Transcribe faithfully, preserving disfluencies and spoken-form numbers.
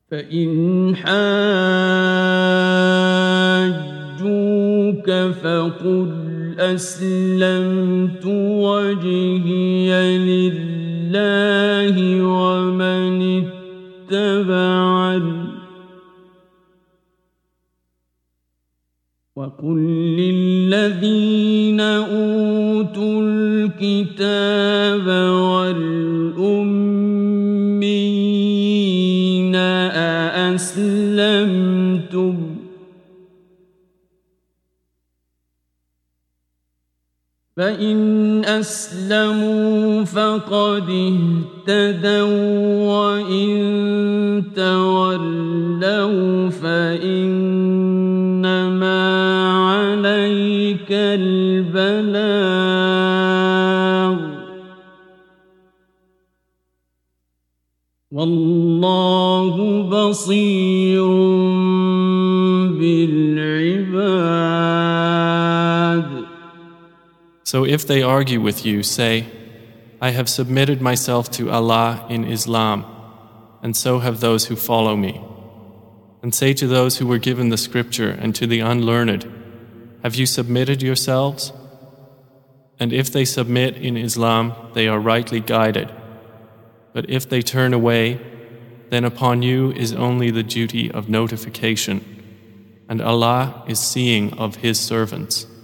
فإن حاجوك فقل أسلمت وجهي لله ومن اتبعني وقل للذين أوتوا الكتاب والأمين أأسلمتم فإن أسلموا فقد اهتدوا وإن تولوا فإنما عليك البلاغ والله بصير بالعباد. So if they argue with you, say, I have submitted myself to Allah in Islam, and so have those who follow me. And say to those who were given the scripture and to the unlearned, have you submitted yourselves? And if they submit in Islam, they are rightly guided. But if they turn away, then upon you is only the duty of notification, and Allah is seeing of His servants.